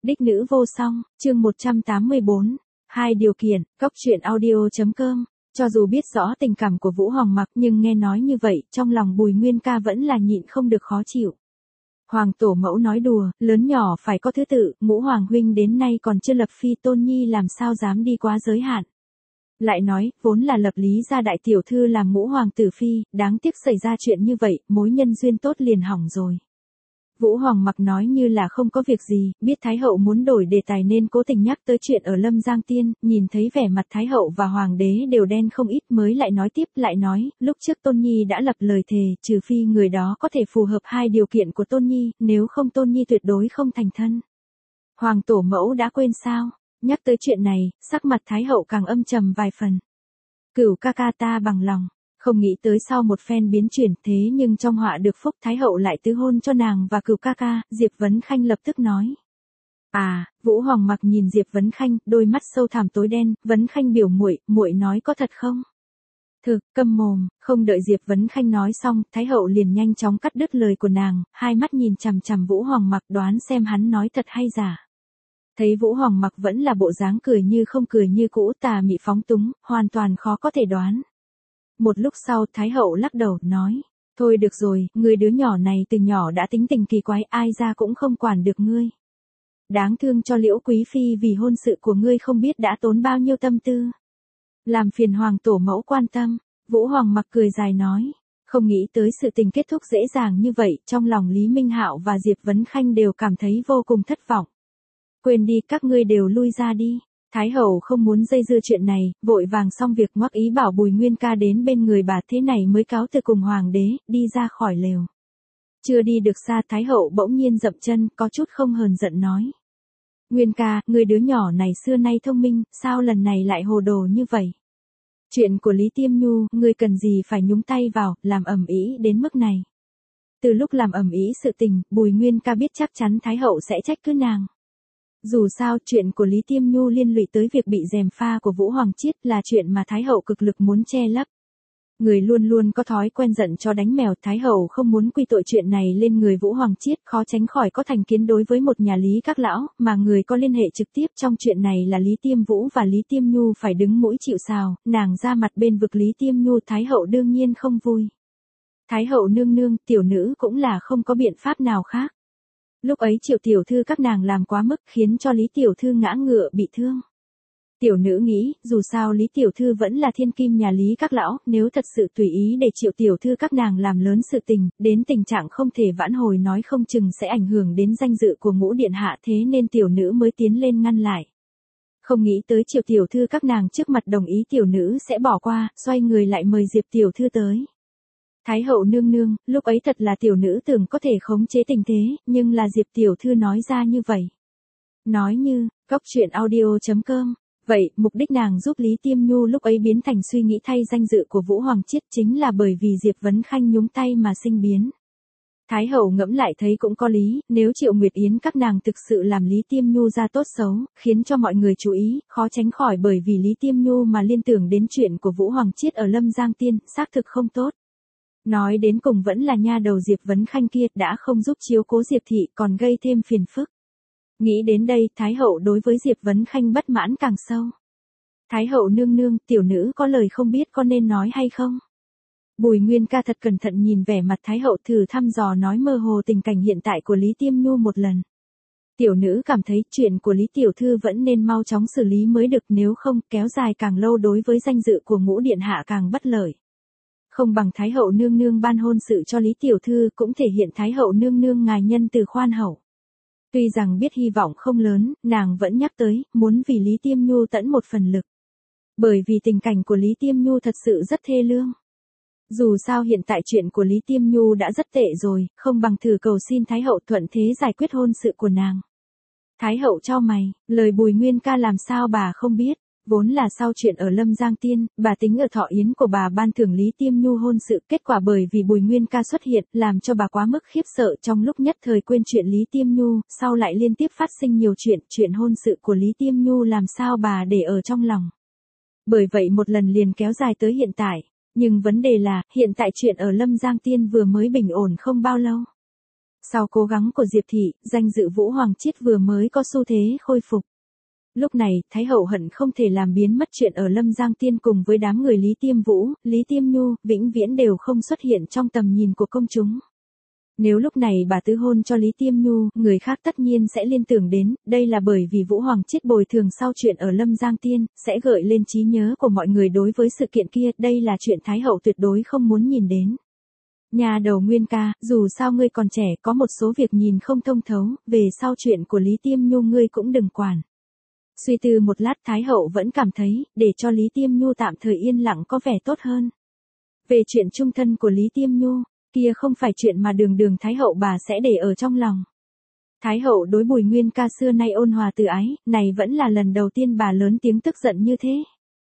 Đích nữ vô song, chương 184. Hai điều kiện, Cóc truyện audio.com. Cho dù biết rõ tình cảm của Vũ Hoàng Mặc nhưng nghe nói như vậy, trong lòng Bùi Nguyên Ca vẫn là nhịn không được khó chịu. Hoàng tổ mẫu nói đùa, lớn nhỏ phải có thứ tự, Ngũ Hoàng huynh đến nay còn chưa lập phi tôn nhi làm sao dám đi quá giới hạn. Lại nói, vốn là lập lý gia đại tiểu thư làm Ngũ Hoàng tử phi, đáng tiếc xảy ra chuyện như vậy, mối nhân duyên tốt liền hỏng rồi. Vũ Hoàng Mặc nói như là không có việc gì, biết Thái hậu muốn đổi đề tài nên cố tình nhắc tới chuyện ở Lâm Giang Tiên, nhìn thấy vẻ mặt Thái hậu và Hoàng đế đều đen không ít mới lại nói tiếp, lại nói, lúc trước Tôn Nhi đã lập lời thề, trừ phi người đó có thể phù hợp hai điều kiện của Tôn Nhi, nếu không Tôn Nhi tuyệt đối không thành thân. Hoàng tổ mẫu đã quên sao? Nhắc tới chuyện này, sắc mặt Thái hậu càng âm trầm vài phần. Cửu ca ca ta bằng lòng. Không nghĩ tới sau một phen biến chuyển thế nhưng trong họa được phúc Thái hậu lại tứ hôn cho nàng và Cửu ca ca, Diệp Vấn Khanh lập tức nói. Vũ Hoàng Mặc nhìn Diệp Vấn Khanh, đôi mắt sâu thẳm tối đen, Vấn Khanh biểu muội nói có thật không? Thực, câm mồm, không đợi Diệp Vấn Khanh nói xong, Thái hậu liền nhanh chóng cắt đứt lời của nàng, hai mắt nhìn chằm chằm Vũ Hoàng Mặc đoán xem hắn nói thật hay giả. Thấy Vũ Hoàng Mặc vẫn là bộ dáng cười như không cười như cũ, tà mị phóng túng, hoàn toàn khó có thể đoán. Một lúc sau Thái hậu lắc đầu, nói, thôi được rồi, người đứa nhỏ này từ nhỏ đã tính tình kỳ quái, ai ra cũng không quản được ngươi. Đáng thương cho Liễu Quý Phi vì hôn sự của ngươi không biết đã tốn bao nhiêu tâm tư. Làm phiền Hoàng tổ mẫu quan tâm, Vũ Hoàng Mặc cười dài nói, không nghĩ tới sự tình kết thúc dễ dàng như vậy, trong lòng Lý Minh Hạo và Diệp Vấn Khanh đều cảm thấy vô cùng thất vọng. Quên đi, các ngươi đều lui ra đi. Thái hậu không muốn dây dưa chuyện này, vội vàng xong việc ngoắc ý bảo Bùi Nguyên Ca đến bên người bà, thế này mới cáo từ cùng Hoàng đế, đi ra khỏi lều. Chưa đi được xa Thái hậu bỗng nhiên dậm chân, có chút không hờn giận nói. Nguyên Ca, người đứa nhỏ này xưa nay thông minh, sao lần này lại hồ đồ như vậy? Chuyện của Lý Tiêm Nhu, ngươi cần gì phải nhúng tay vào, làm ầm ĩ đến mức này? Từ lúc làm ầm ĩ sự tình, Bùi Nguyên Ca biết chắc chắn Thái hậu sẽ trách cứ nàng. Dù sao, chuyện của Lý Tiêm Nhu liên lụy tới việc bị gièm pha của Vũ Hoàng Chiết là chuyện mà Thái hậu cực lực muốn che lấp. Người luôn luôn có thói quen giận cho đánh mèo, Thái hậu không muốn quy tội chuyện này lên người Vũ Hoàng Chiết, khó tránh khỏi có thành kiến đối với một nhà Lý các lão, mà người có liên hệ trực tiếp trong chuyện này là Lý Tiêm Vũ và Lý Tiêm Nhu phải đứng mũi chịu sào, nàng ra mặt bên vực Lý Tiêm Nhu, Thái hậu đương nhiên không vui. Thái hậu nương nương, tiểu nữ cũng là không có biện pháp nào khác. Lúc ấy Triệu tiểu thư các nàng làm quá mức khiến cho Lý tiểu thư ngã ngựa bị thương. Tiểu nữ nghĩ, dù sao Lý tiểu thư vẫn là thiên kim nhà Lý các lão, nếu thật sự tùy ý để Triệu tiểu thư các nàng làm lớn sự tình, đến tình trạng không thể vãn hồi nói không chừng sẽ ảnh hưởng đến danh dự của Ngũ điện hạ, thế nên tiểu nữ mới tiến lên ngăn lại. Không nghĩ tới Triệu tiểu thư các nàng trước mặt đồng ý tiểu nữ sẽ bỏ qua, xoay người lại mời Diệp tiểu thư tới. Thái hậu nương nương, lúc ấy thật là tiểu nữ tưởng có thể khống chế tình thế, nhưng là Diệp tiểu thư nói ra như vậy. Nói như, Cóc truyện audio.com. Vậy, mục đích nàng giúp Lý Tiêm Nhu lúc ấy biến thành suy nghĩ thay danh dự của Vũ Hoàng Chiết chính là bởi vì Diệp Vấn Khanh nhúng tay mà sinh biến. Thái hậu ngẫm lại thấy cũng có lý, nếu Triệu Nguyệt Yến các nàng thực sự làm Lý Tiêm Nhu ra tốt xấu, khiến cho mọi người chú ý, khó tránh khỏi bởi vì Lý Tiêm Nhu mà liên tưởng đến chuyện của Vũ Hoàng Chiết ở Lâm Giang Tiên, xác thực không tốt. Nói đến cùng vẫn là nha đầu Diệp Vấn Khanh kia đã không giúp chiếu cố Diệp thị còn gây thêm phiền phức. Nghĩ đến đây, Thái hậu đối với Diệp Vấn Khanh bất mãn càng sâu. Thái hậu nương nương, tiểu nữ có lời không biết có nên nói hay không? Bùi Nguyên Ca thật cẩn thận nhìn vẻ mặt Thái hậu, thử thăm dò nói mơ hồ tình cảnh hiện tại của Lý Tiêm Nhu một lần. Tiểu nữ cảm thấy chuyện của Lý tiểu thư vẫn nên mau chóng xử lý mới được, nếu không kéo dài càng lâu đối với danh dự của Ngũ điện hạ càng bất lợi. Không bằng Thái hậu nương nương ban hôn sự cho Lý tiểu thư, cũng thể hiện Thái hậu nương nương ngài nhân từ khoan hậu. Tuy rằng biết hy vọng không lớn, nàng vẫn nhắc tới, muốn vì Lý Tiêm Nhu tẫn một phần lực. Bởi vì tình cảnh của Lý Tiêm Nhu thật sự rất thê lương. Dù sao hiện tại chuyện của Lý Tiêm Nhu đã rất tệ rồi, không bằng thử cầu xin Thái hậu thuận thế giải quyết hôn sự của nàng. Thái hậu chau mày, lời Bùi Nguyên Ca làm sao bà không biết. Vốn là sau chuyện ở Lâm Giang Tiên, bà tính ở thọ yến của bà ban thưởng Lý Tiêm Nhu hôn sự, kết quả bởi vì Bùi Nguyên Ca xuất hiện, làm cho bà quá mức khiếp sợ, trong lúc nhất thời quên chuyện Lý Tiêm Nhu, sau lại liên tiếp phát sinh nhiều chuyện hôn sự của Lý Tiêm Nhu làm sao bà để ở trong lòng. Bởi vậy một lần liền kéo dài tới hiện tại, nhưng vấn đề là, hiện tại chuyện ở Lâm Giang Tiên vừa mới bình ổn không bao lâu. Sau cố gắng của Diệp Thị, danh dự Vũ Hoàng Chiết vừa mới có xu thế khôi phục. Lúc này, Thái hậu hận không thể làm biến mất chuyện ở Lâm Giang Tiên cùng với đám người Lý Tiêm Vũ, Lý Tiêm Nhu, vĩnh viễn đều không xuất hiện trong tầm nhìn của công chúng. Nếu lúc này bà tứ hôn cho Lý Tiêm Nhu, người khác tất nhiên sẽ liên tưởng đến, đây là bởi vì Vũ Hoàng Chiết bồi thường sau chuyện ở Lâm Giang Tiên, sẽ gợi lên trí nhớ của mọi người đối với sự kiện kia, đây là chuyện Thái hậu tuyệt đối không muốn nhìn đến. Nhà đầu Nguyên ca, dù sao ngươi còn trẻ có một số việc nhìn không thông thấu, về sau chuyện của Lý Tiêm Nhu ngươi cũng đừng quản. Suy tư một lát Thái hậu vẫn cảm thấy, để cho Lý Tiêm Nhu tạm thời yên lặng có vẻ tốt hơn. Về chuyện chung thân của Lý Tiêm Nhu, kia không phải chuyện mà đường Thái hậu bà sẽ để ở trong lòng. Thái hậu đối Bùi Nguyên ca xưa nay ôn hòa từ ái, này vẫn là lần đầu tiên bà lớn tiếng tức giận như thế.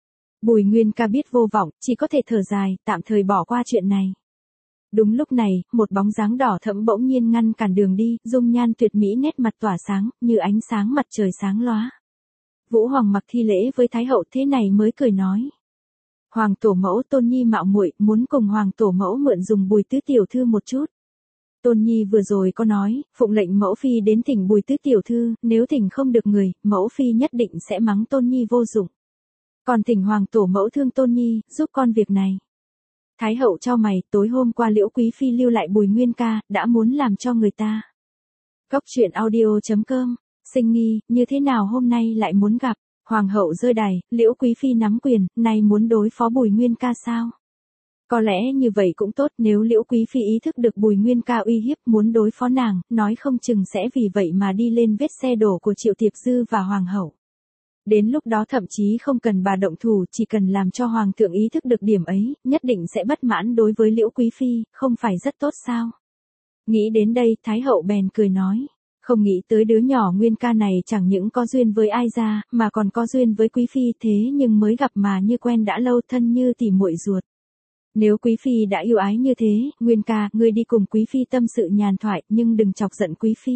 Bùi Nguyên ca biết vô vọng, chỉ có thể thở dài, tạm thời bỏ qua chuyện này. Đúng lúc này, một bóng dáng đỏ thẫm bỗng nhiên ngăn cản đường đi, dung nhan tuyệt mỹ nét mặt tỏa sáng, như ánh sáng mặt trời sáng lóa. Vũ Hoàng mặc thi lễ với Thái hậu thế này mới cười nói. Hoàng tổ mẫu Tôn Nhi mạo muội muốn cùng Hoàng tổ mẫu mượn dùng Bùi tứ tiểu thư một chút. Tôn Nhi vừa rồi có nói, phụng lệnh mẫu phi đến thỉnh Bùi tứ tiểu thư, nếu thỉnh không được người, mẫu phi nhất định sẽ mắng Tôn Nhi vô dụng. Còn thỉnh Hoàng tổ mẫu thương Tôn Nhi, giúp con việc này. Thái hậu cho mày, tối hôm qua Liễu Quý phi lưu lại Bùi Nguyên ca, đã muốn làm cho người ta. Góc truyện audio.com, Sinh nghi, như thế nào hôm nay lại muốn gặp? Hoàng hậu rơi đài, Liễu Quý phi nắm quyền, nay muốn đối phó Bùi Nguyên ca sao? Có lẽ như vậy cũng tốt, nếu Liễu Quý phi ý thức được Bùi Nguyên ca uy hiếp muốn đối phó nàng, nói không chừng sẽ vì vậy mà đi lên vết xe đổ của Triệu Tiệp Dư và Hoàng hậu. Đến lúc đó thậm chí không cần bà động thủ, chỉ cần làm cho Hoàng thượng ý thức được điểm ấy, nhất định sẽ bất mãn đối với Liễu Quý phi, không phải rất tốt sao? Nghĩ đến đây, Thái hậu bèn cười nói. Không nghĩ tới đứa nhỏ Nguyên ca này chẳng những có duyên với ai ra, mà còn có duyên với Quý phi, thế nhưng mới gặp mà như quen đã lâu, thân như tỉ muội ruột. Nếu Quý phi đã yêu ái như thế, Nguyên ca, ngươi đi cùng Quý phi tâm sự nhàn thoại, nhưng đừng chọc giận Quý phi.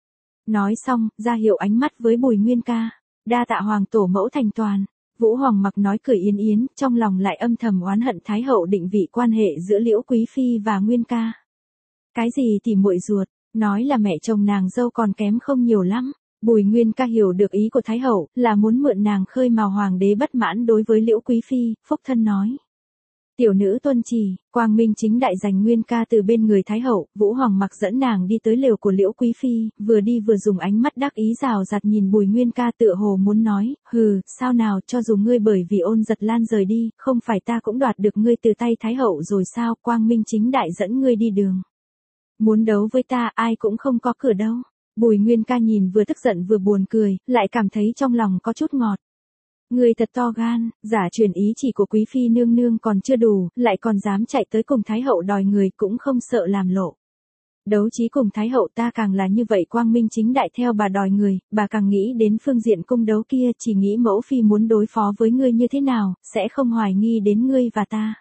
Nói xong, ra hiệu ánh mắt với Bùi Nguyên ca. Đa tạ Hoàng tổ mẫu thành toàn. Vũ Hoàng mặc nói cười yến yến, trong lòng lại âm thầm oán hận Thái hậu định vị quan hệ giữa Liễu Quý phi và Nguyên ca. Cái gì tỉ muội ruột? Nói là mẹ chồng nàng dâu còn kém không nhiều lắm. Bùi Nguyên ca hiểu được ý của Thái hậu, là muốn mượn nàng khơi mào hoàng đế bất mãn đối với Liễu Quý phi, phúc thân nói. Tiểu nữ tuân chỉ, quang minh chính đại giành Nguyên ca từ bên người Thái hậu, Vũ Hoàng mặc dẫn nàng đi tới lều của Liễu Quý phi, vừa đi vừa dùng ánh mắt đắc ý rào rạt nhìn Bùi Nguyên ca tựa hồ muốn nói, hừ, sao nào, cho dù ngươi bởi vì Ôn Giật Lan rời đi, không phải ta cũng đoạt được ngươi từ tay Thái hậu rồi sao, quang minh chính đại dẫn ngươi đi đường. Muốn đấu với ta ai cũng không có cửa đâu. Bùi Nguyên ca nhìn vừa tức giận vừa buồn cười, lại cảm thấy trong lòng có chút ngọt. Người thật to gan, giả truyền ý chỉ của Quý phi nương nương còn chưa đủ, lại còn dám chạy tới cùng Thái hậu đòi người cũng không sợ làm lộ. Đấu trí cùng Thái hậu ta càng là như vậy quang minh chính đại theo bà đòi người, bà càng nghĩ đến phương diện cung đấu kia, chỉ nghĩ mẫu phi muốn đối phó với ngươi như thế nào, sẽ không hoài nghi đến ngươi và ta.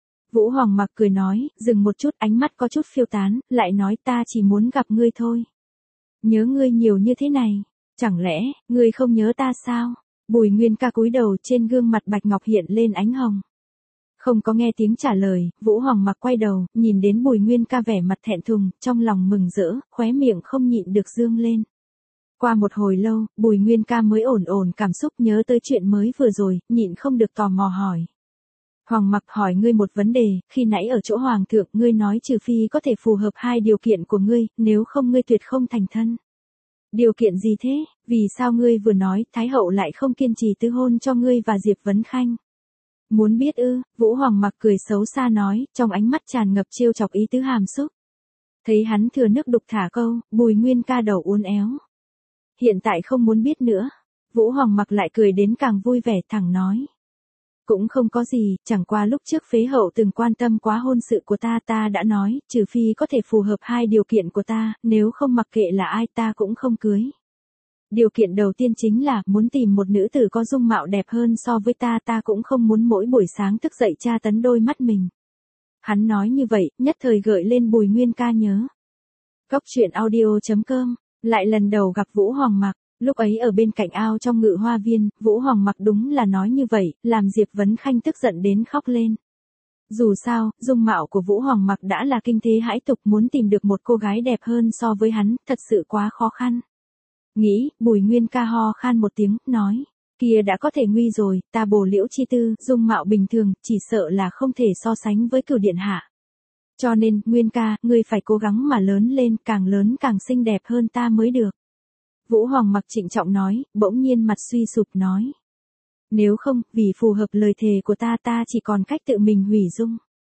Vũ Hoàng mặc cười nói, dừng một chút, ánh mắt có chút phiêu tán, lại nói ta chỉ muốn gặp ngươi thôi. Nhớ ngươi nhiều như thế này, chẳng lẽ, ngươi không nhớ ta sao? Bùi Nguyên ca cúi đầu, trên gương mặt bạch ngọc hiện lên ánh hồng. Không có nghe tiếng trả lời, Vũ Hoàng mặc quay đầu, nhìn đến Bùi Nguyên ca vẻ mặt thẹn thùng, trong lòng mừng rỡ, khóe miệng không nhịn được dương lên. Qua một hồi lâu, Bùi Nguyên ca mới ổn cảm xúc, nhớ tới chuyện mới vừa rồi, nhịn không được tò mò hỏi. Hoàng mặc hỏi ngươi một vấn đề, khi nãy ở chỗ Hoàng thượng ngươi nói trừ phi có thể phù hợp hai điều kiện của ngươi, nếu không ngươi tuyệt không thành thân. Điều kiện gì thế, vì sao ngươi vừa nói Thái hậu lại không kiên trì tứ hôn cho ngươi và Diệp Vấn Khanh? Muốn biết ư? Vũ Hoàng mặc cười xấu xa nói, trong ánh mắt tràn ngập trêu chọc ý tứ hàm xúc. Thấy hắn thừa nước đục thả câu, Bùi Nguyên ca đầu uốn éo. Hiện tại không muốn biết nữa. Vũ Hoàng mặc lại cười đến càng vui vẻ, thẳng nói. Cũng không có gì, chẳng qua lúc trước phế hậu từng quan tâm quá hôn sự của ta, ta đã nói, trừ phi có thể phù hợp hai điều kiện của ta, nếu không mặc kệ là ai ta cũng không cưới. Điều kiện đầu tiên chính là, muốn tìm một nữ tử có dung mạo đẹp hơn so với ta, ta cũng không muốn mỗi buổi sáng thức dậy tra tấn đôi mắt mình. Hắn nói như vậy, nhất thời gợi lên Bùi Nguyên ca nhớ. Góc truyện audio.com, lại lần đầu gặp Vũ Hoàng mặc. Lúc ấy ở bên cạnh ao trong Ngự Hoa Viên, Vũ Hoàng mặc đúng là nói như vậy, làm Diệp Vấn Khanh tức giận đến khóc lên. Dù sao, dung mạo của Vũ Hoàng Mặc đã là kinh thế hãi tục, muốn tìm được một cô gái đẹp hơn so với hắn, thật sự quá khó khăn. Nghĩ, Bùi Nguyên Ca ho khan một tiếng, nói. Kia đã có thể nguy rồi, ta Bồ Liễu chi tư, dung mạo bình thường, chỉ sợ là không thể so sánh với Cửu điện hạ. Cho nên, Nguyên Ca, ngươi phải cố gắng mà lớn lên, càng lớn càng xinh đẹp hơn ta mới được. Vũ Hoàng Mặc trịnh trọng nói, bỗng nhiên mặt suy sụp nói. Nếu không, vì phù hợp lời thề của ta chỉ còn cách tự mình hủy dung.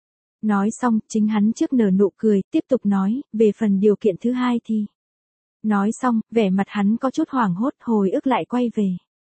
Nói xong, chính hắn trước nở nụ cười, tiếp tục nói, về phần điều kiện thứ hai thì. Nói xong, vẻ mặt hắn có chút hoảng hốt, hồi ức lại quay về.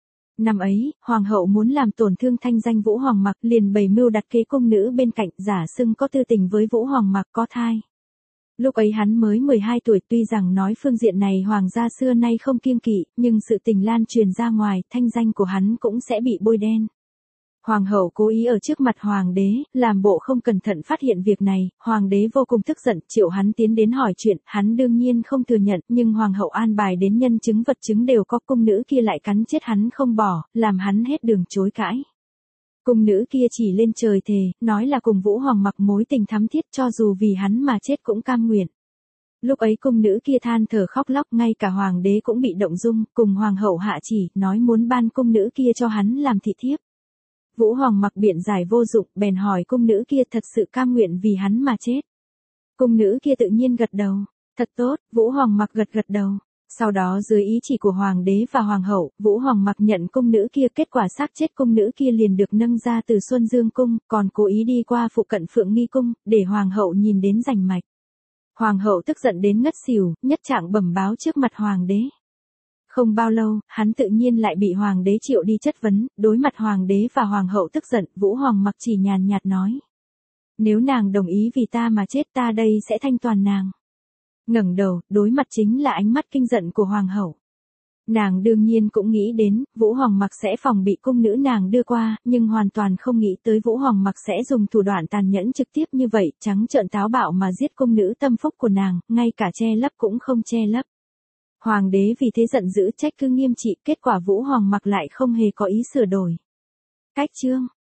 Năm ấy, Hoàng hậu muốn làm tổn thương thanh danh Vũ Hoàng Mặc, liền bày mưu đặt kế cung nữ bên cạnh, giả xưng có tư tình với Vũ Hoàng Mặc có thai. Lúc ấy hắn mới 12 tuổi, tuy rằng nói phương diện này hoàng gia xưa nay không kiêng kỵ, nhưng sự tình lan truyền ra ngoài, thanh danh của hắn cũng sẽ bị bôi đen. Hoàng hậu cố ý ở trước mặt hoàng đế, làm bộ không cẩn thận phát hiện việc này, hoàng đế vô cùng tức giận, triệu hắn tiến đến hỏi chuyện, hắn đương nhiên không thừa nhận, nhưng hoàng hậu an bài đến nhân chứng vật chứng đều có, cung nữ kia lại cắn chết hắn không bỏ, làm hắn hết đường chối cãi. Cung nữ kia chỉ lên trời thề, nói là cùng Vũ Hoàng Mặc mối tình thắm thiết, cho dù vì hắn mà chết cũng cam nguyện. Lúc ấy cung nữ kia than thở khóc lóc, ngay cả hoàng đế cũng bị động dung, cùng hoàng hậu hạ chỉ, nói muốn ban cung nữ kia cho hắn làm thị thiếp. Vũ Hoàng Mặc biện giải vô dụng, bèn hỏi cung nữ kia thật sự cam nguyện vì hắn mà chết. Cung nữ kia tự nhiên gật đầu. Thật tốt, Vũ Hoàng Mặc gật đầu. Sau đó dưới ý chỉ của hoàng đế và hoàng hậu, Vũ Hoàng Mặc nhận cung nữ kia, kết quả xác chết cung nữ kia liền được nâng ra từ Xuân Dương cung, còn cố ý đi qua phụ cận Phượng Nghi cung, để hoàng hậu nhìn đến rành mạch. Hoàng hậu tức giận đến ngất xỉu, nhất trạng bẩm báo trước mặt hoàng đế. Không bao lâu, hắn tự nhiên lại bị hoàng đế triệu đi chất vấn, đối mặt hoàng đế và hoàng hậu tức giận, Vũ Hoàng Mặc chỉ nhàn nhạt nói. Nếu nàng đồng ý vì ta mà chết, ta đây sẽ thanh toàn nàng. Ngẩng đầu, đối mặt chính là ánh mắt kinh giận của hoàng hậu. Nàng đương nhiên cũng nghĩ đến, Vũ Hoàng Mặc sẽ phòng bị cung nữ nàng đưa qua, nhưng hoàn toàn không nghĩ tới Vũ Hoàng Mặc sẽ dùng thủ đoạn tàn nhẫn trực tiếp như vậy, trắng trợn táo bạo mà giết cung nữ tâm phúc của nàng, ngay cả che lấp cũng không che lấp. Hoàng đế vì thế giận dữ trách cứ nghiêm trị, kết quả Vũ Hoàng Mặc lại không hề có ý sửa đổi. Cách chương